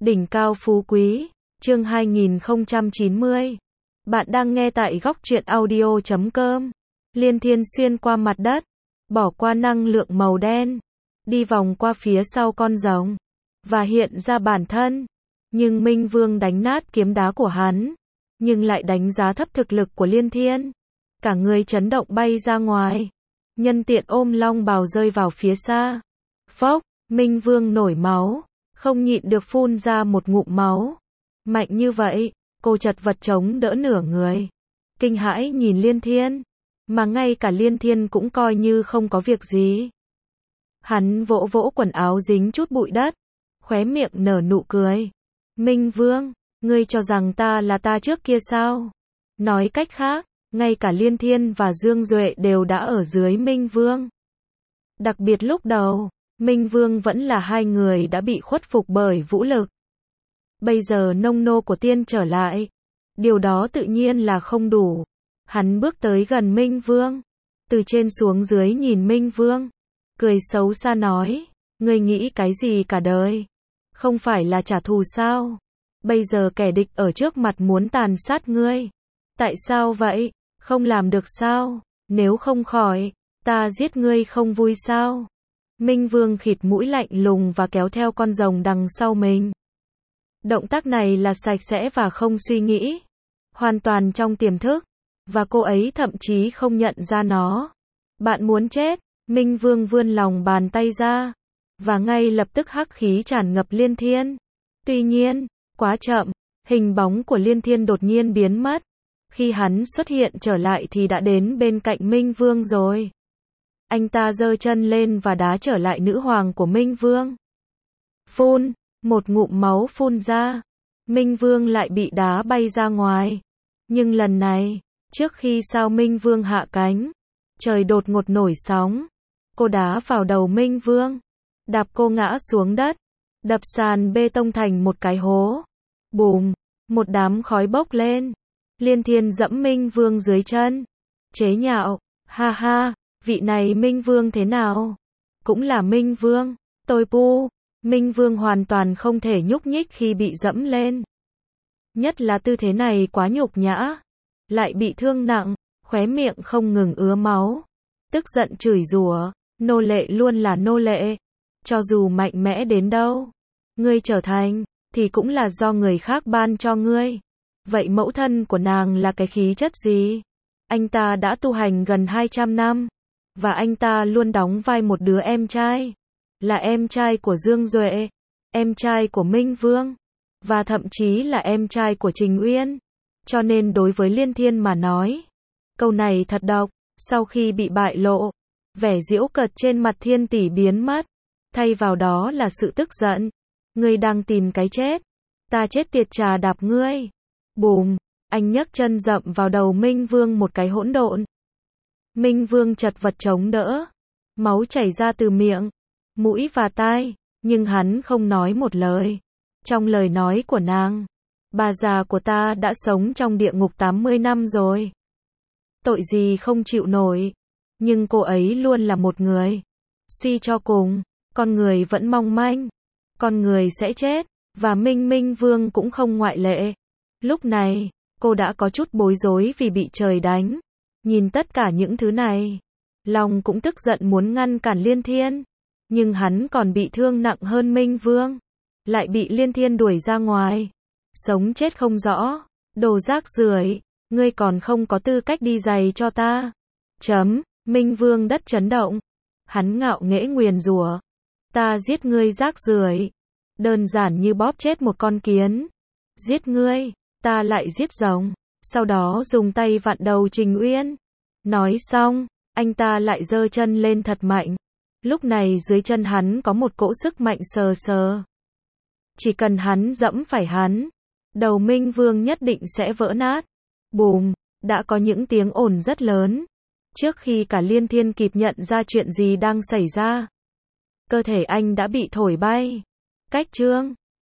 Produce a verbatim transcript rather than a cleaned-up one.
Đỉnh cao phú quý, chương hai nghìn không trăm chín mươi. Bạn đang nghe tại góc truyện audio chấm com. Liên Thiên xuyên qua mặt đất, bỏ qua năng lượng màu đen, đi vòng qua phía sau con rồng, và hiện ra bản thân. Nhưng Minh Vương đánh nát kiếm đá của hắn, nhưng lại đánh giá thấp thực lực của Liên Thiên. Cả người chấn động bay ra ngoài, nhân tiện ôm long bào rơi vào phía xa. Phốc, Minh Vương nổi máu, không nhịn được phun ra một ngụm máu. Mạnh như vậy, cô chật vật chống đỡ nửa người. Kinh hãi nhìn Liên Thiên, mà ngay cả Liên Thiên cũng coi như không có việc gì. Hắn vỗ vỗ quần áo dính chút bụi đất, khóe miệng nở nụ cười. Minh Vương, ngươi cho rằng ta là ta trước kia sao? Nói cách khác, ngay cả Liên Thiên và Dương Duệ đều đã ở dưới Minh Vương. Đặc biệt lúc đầu, Minh Vương vẫn là hai người đã bị khuất phục bởi vũ lực. Bây giờ nông nô của tiên trở lại, điều đó tự nhiên là không đủ. Hắn bước tới gần Minh Vương, từ trên xuống dưới nhìn Minh Vương, cười xấu xa nói, ngươi nghĩ cái gì cả đời? Không phải là trả thù sao? Bây giờ kẻ địch ở trước mặt muốn tàn sát ngươi. Tại sao vậy? Không làm được sao? Nếu không khỏi, ta giết ngươi không vui sao? Minh Vương khịt mũi lạnh lùng và kéo theo con rồng đằng sau mình. Động tác này là sạch sẽ và không suy nghĩ, hoàn toàn trong tiềm thức, và cô ấy thậm chí không nhận ra nó. Bạn muốn chết? Minh Vương vươn lòng bàn tay ra, và ngay lập tức hắc khí tràn ngập Liên Thiên. Tuy nhiên, quá chậm, hình bóng của Liên Thiên đột nhiên biến mất. Khi hắn xuất hiện trở lại thì đã đến bên cạnh Minh Vương rồi. Anh ta giơ chân lên và đá trở lại nữ hoàng của Minh Vương. Phun, một ngụm máu phun ra. Minh Vương lại bị đá bay ra ngoài. Nhưng lần này, trước khi sao Minh Vương hạ cánh, trời đột ngột nổi sóng. Cô đá vào đầu Minh Vương, đạp cô ngã xuống đất, đập sàn bê tông thành một cái hố. Bùm, một đám khói bốc lên. Liên Thiên dẫm Minh Vương dưới chân, chế nhạo, ha ha, vị này Minh Vương thế nào? Cũng là Minh Vương, tôi pu. Minh Vương hoàn toàn không thể nhúc nhích khi bị dẫm lên. Nhất là tư thế này quá nhục nhã, lại bị thương nặng, khóe miệng không ngừng ứa máu. Tức giận chửi rủa, nô lệ luôn là nô lệ. Cho dù mạnh mẽ đến đâu, ngươi trở thành, thì cũng là do người khác ban cho ngươi. Vậy mẫu thân của nàng là cái khí chất gì? Anh ta đã tu hành gần hai trăm năm, và anh ta luôn đóng vai một đứa em trai. Là em trai của Dương Duệ, em trai của Minh Vương, và thậm chí là em trai của Trình Uyên. Cho nên đối với Liên Thiên mà nói, câu này thật độc. Sau khi bị bại lộ, vẻ giễu cợt trên mặt Thiên Tỷ biến mất, thay vào đó là sự tức giận. Ngươi đang tìm cái chết, ta chết tiệt trà đạp ngươi. Bùm, anh nhấc chân dậm vào đầu Minh Vương một cái hỗn độn. Minh Vương chật vật chống đỡ, máu chảy ra từ miệng, mũi và tai, nhưng hắn không nói một lời. Trong lời nói của nàng, bà già của ta đã sống trong địa ngục tám mươi năm rồi. Tội gì không chịu nổi, nhưng cô ấy luôn là một người. Suy cho cùng, con người vẫn mong manh, con người sẽ chết, và Minh Minh Vương cũng không ngoại lệ. Lúc này, cô đã có chút bối rối vì bị trời đánh. Nhìn tất cả những thứ này, lòng cũng tức giận muốn ngăn cản Liên Thiên. Nhưng hắn còn bị thương nặng hơn Minh Vương, lại bị Liên Thiên đuổi ra ngoài. Sống chết không rõ, đồ rác rưởi, ngươi còn không có tư cách đi giày cho ta. Chấm, Minh Vương đất chấn động. Hắn ngạo nghễ nguyền rủa, ta giết ngươi rác rưởi, đơn giản như bóp chết một con kiến. Giết ngươi, ta lại giết rồng, sau đó dùng tay vặn đầu Trình Uyên. Nói xong, anh ta lại giơ chân lên thật mạnh. Lúc này dưới chân hắn có một cỗ sức mạnh sờ sờ. Chỉ cần hắn dẫm phải hắn, đầu Minh Vương nhất định sẽ vỡ nát. Bùm, đã có những tiếng ồn rất lớn. Trước khi cả Liên Thiên kịp nhận ra chuyện gì đang xảy ra, cơ thể anh đã bị thổi bay. Cách chương